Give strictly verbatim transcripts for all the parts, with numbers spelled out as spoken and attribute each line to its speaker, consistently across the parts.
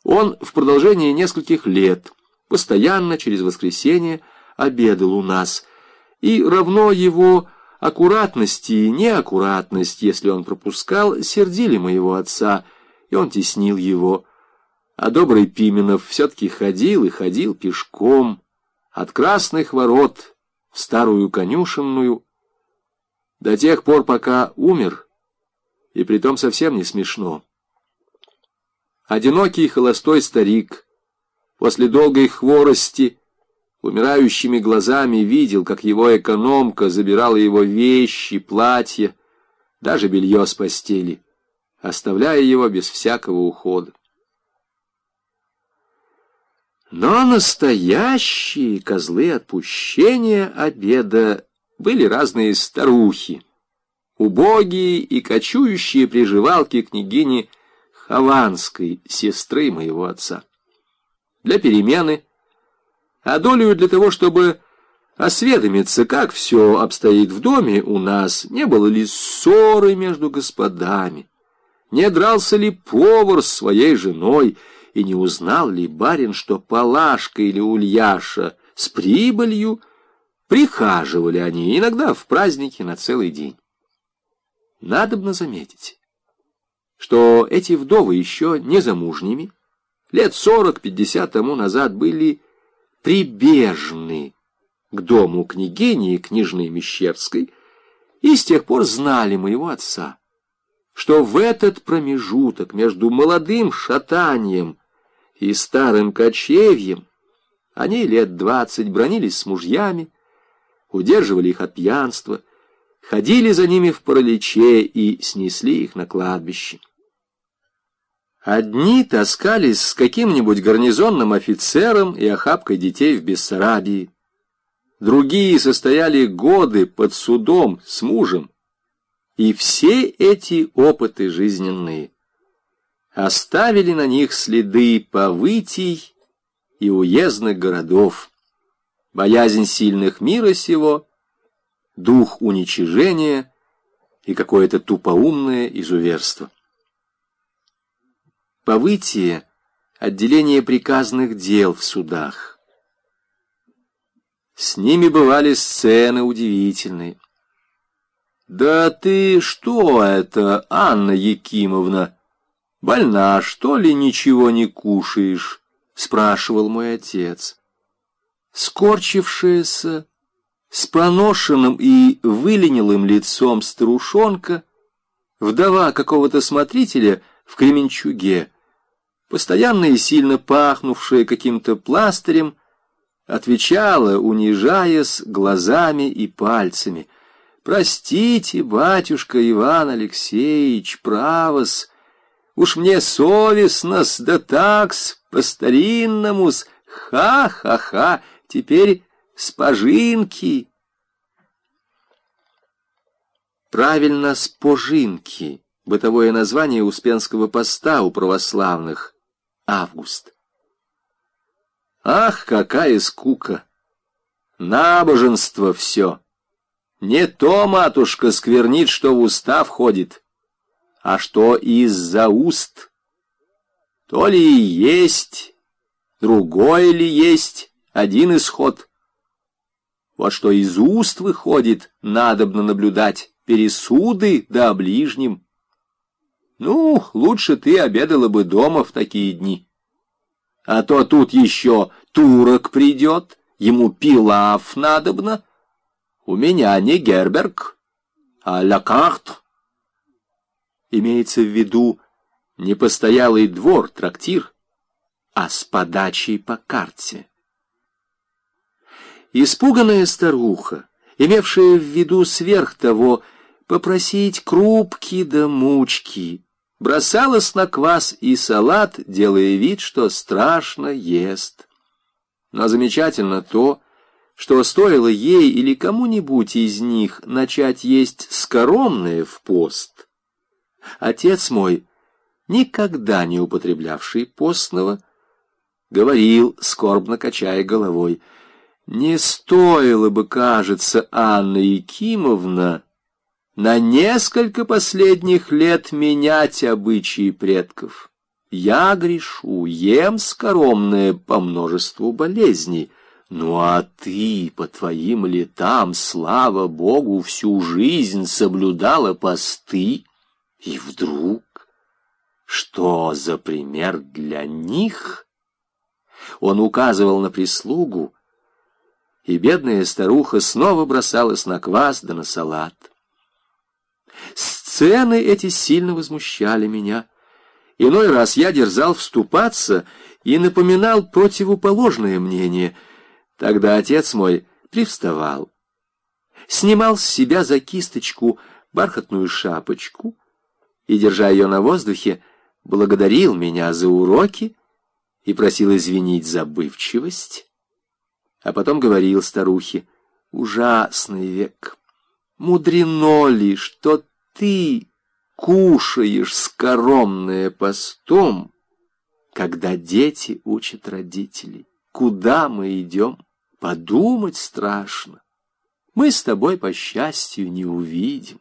Speaker 1: Он в продолжении нескольких лет постоянно через воскресенье обедал у нас, и равно его аккуратность и неаккуратность, если он пропускал, сердили моего отца, и он теснил его. А добрый Пименов все-таки ходил и ходил пешком от Красных ворот в старую конюшенную до тех пор, пока умер, и притом совсем не смешно. Одинокий холостой старик после долгой хворости умирающими глазами видел, как его экономка забирала его вещи, платья, даже белье с постели, оставляя его без всякого ухода. Но настоящие козлы отпущения обеда были разные старухи, убогие и кочующие приживалки княгини Хованской, сестры моего отца. Для перемены, а долю для того, чтобы осведомиться, как все обстоит в доме у нас, не было ли ссоры между господами, не дрался ли повар с своей женой, и не узнал ли барин, что Палашка или Ульяша с прибылью прихаживали они иногда в праздники на целый день. Надобно заметить, что эти вдовы еще не замужними, лет сорок-пятьдесят тому назад были прибежны к дому княгини и княжны Мещерской, и с тех пор знали моего отца, что в этот промежуток между молодым шатанием и старым кочевьем они лет двадцать бранились с мужьями, удерживали их от пьянства, ходили за ними в параличе и снесли их на кладбище. Одни таскались с каким-нибудь гарнизонным офицером и охапкой детей в Бессарабии, другие состояли годы под судом с мужем, и все эти опыты жизненные оставили на них следы повытий и уездных городов, боязнь сильных мира сего, дух уничижения и какое-то тупоумное изуверство. Повытие — отделение приказных дел в судах. С ними бывали сцены удивительные. «Да ты что это, Анна Якимовна? Больна, что ли, ничего не кушаешь?» — спрашивал мой отец. Скорчившаяся, с поношенным и выленилым лицом старушонка, вдова какого-то смотрителя в Кременчуге, постоянно и сильно пахнувшая каким-то пластырем, отвечала, унижаясь глазами и пальцами: «Простите, батюшка Иван Алексеевич, право-с, уж мне совестно-с, да так-с, по-старинному-с, ха-ха-ха, теперь с пожинки». Правильно, с пожинки, бытовое название Успенского поста у православных, август. Ах, какая скука! Набоженство все! Не то, матушка, сквернит, что в уста входит, а что из-за уст. То ли есть, другой ли есть, один исход. Вот что из уст выходит, надобно наблюдать, пересуды да о ближнем. Ну, лучше ты обедала бы дома в такие дни. А то тут еще турок придет, ему пилав надобно. У меня не герберг, а ля карт. Имеется в виду не постоялый двор, трактир, а с подачей по карте. Испуганная старуха, имевшая в виду сверх того попросить крупки да мучки, бросалась на квас и салат, делая вид, что страшно ест. Но замечательно то, что стоило ей или кому-нибудь из них начать есть скоромное в пост. Отец мой, никогда не употреблявший постного, говорил, скорбно качая головой: «Не стоило бы, кажется, Анна Якимовна, на несколько последних лет менять обычаи предков. Я грешу, ем скоромное по множеству болезней. Ну а ты по твоим летам, слава Богу, всю жизнь соблюдала посты. И вдруг, что за пример для них? Он указывал на прислугу, и бедная старуха снова бросалась на квас да на салат. Сцены эти сильно возмущали меня. Иной раз я дерзал вступаться и напоминал противоположное мнение. Тогда отец мой привставал, снимал с себя за кисточку бархатную шапочку и, держа ее на воздухе, благодарил меня за уроки и просил извинить забывчивость. А потом говорил старухе: ужасный век, мудрено ли, что ты кушаешь скоромное постом, когда дети учат родителей? Куда мы идем? Подумать страшно. Мы с тобой, по счастью, не увидим.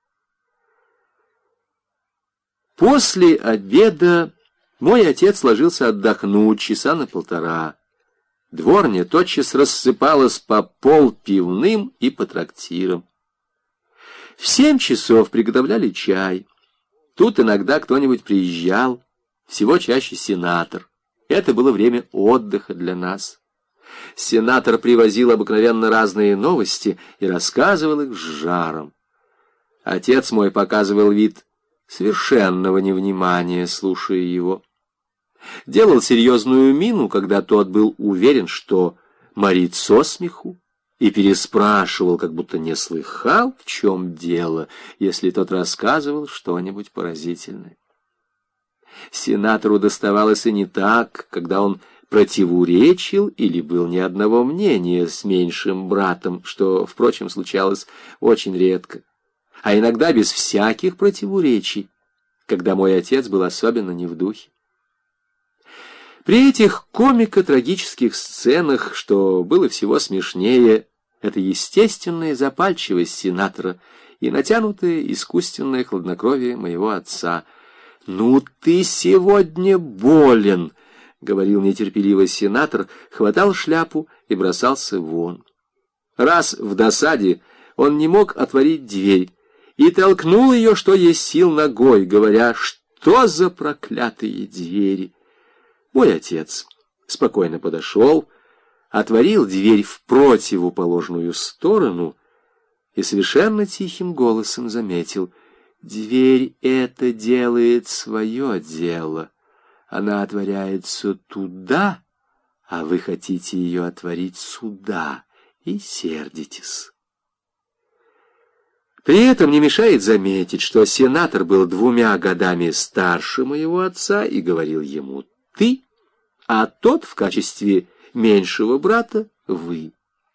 Speaker 1: После обеда мой отец ложился отдохнуть часа на полтора. Дворня тотчас рассыпалась по пол пивным и по трактирам. В семь часов приготовляли чай. Тут иногда кто-нибудь приезжал, всего чаще сенатор. Это было время отдыха для нас. Сенатор привозил обыкновенно разные новости и рассказывал их с жаром. Отец мой показывал вид совершенного невнимания, слушая его. Делал серьезную мину, когда тот был уверен, что морит со смеху, и переспрашивал, как будто не слыхал, в чем дело, если тот рассказывал что-нибудь поразительное. Сенатору доставалось и не так, когда он противоречил или был ни одного мнения с меньшим братом, что, впрочем, случалось очень редко, а иногда без всяких противоречий, когда мой отец был особенно не в духе. При этих комико-трагических сценах, что было всего смешнее, это естественная запальчивость сенатора и натянутое искусственное хладнокровие моего отца. «Ну ты сегодня болен!» — говорил нетерпеливо сенатор, хватал шляпу и бросался вон. Раз в досаде он не мог отворить дверь и толкнул ее, что есть сил, ногой, говоря: «Что за проклятые двери!» Мой отец спокойно подошел, отворил дверь в противоположную сторону и совершенно тихим голосом заметил: «Дверь эта делает свое дело. Она отворяется туда, а вы хотите ее отворить сюда и сердитесь». При этом не мешает заметить, что сенатор был двумя годами старше моего отца и говорил ему «ты», а тот в качестве меньшего брата «вы».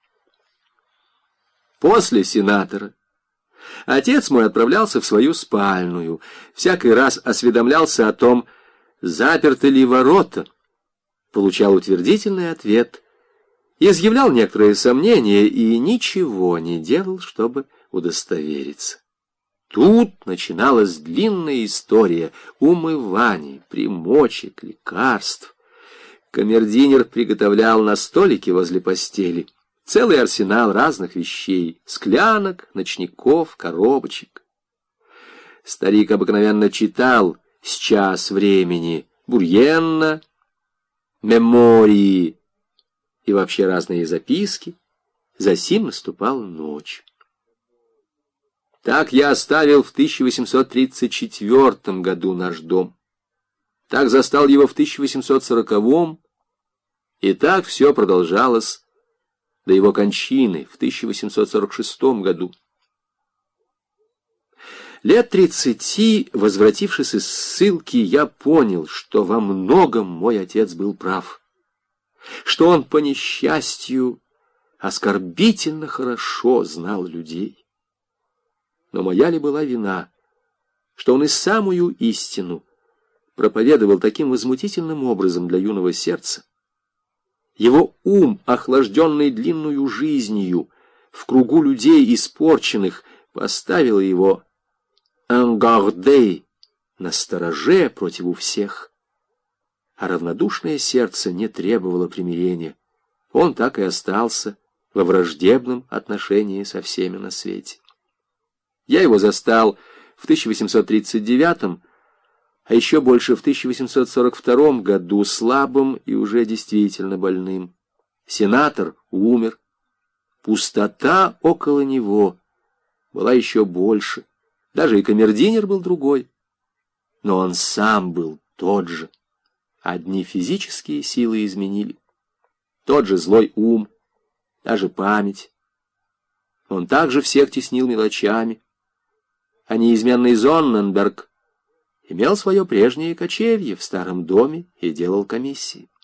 Speaker 1: После сенатора отец мой отправлялся в свою спальную, всякий раз осведомлялся о том, заперты ли ворота, получал утвердительный ответ, изъявлял некоторые сомнения и ничего не делал, чтобы удостовериться. Тут начиналась длинная история умываний, примочек, лекарств. Камердинер приготовлял на столике возле постели целый арсенал разных вещей: склянок, ночников, коробочек. Старик обыкновенно читал с час времени Бурьенна, мемории и вообще разные записки. Засим наступала ночь. Так я оставил в тысяча восемьсот тридцать четвёртом году наш дом. Так застал его в тысяча восемьсот сороковом, и так все продолжалось до его кончины в тысяча восемьсот сорок шестом году. Лет тридцати, возвратившись из ссылки, я понял, что во многом мой отец был прав, что он, по несчастью, оскорбительно хорошо знал людей. Но моя ли была вина, что он и самую истину проповедовал таким возмутительным образом для юного сердца? Его ум, охлажденный длинную жизнью, в кругу людей испорченных, поставил его «en garde», настороже противу всех, а равнодушное сердце не требовало примирения. Он так и остался во враждебном отношении со всеми на свете. Я его застал в тысяча восемьсот тридцать девятом, а еще больше в тысяча восемьсот сорок втором году слабым и уже действительно больным. Сенатор умер. Пустота около него была еще больше. Даже и камердинер был другой. Но он сам был тот же. Одни физические силы изменили. Тот же злой ум, даже память. Он также всех теснил мелочами. А неизменный Зонненберг имел свое прежнее кочевье в старом доме и делал комиссии.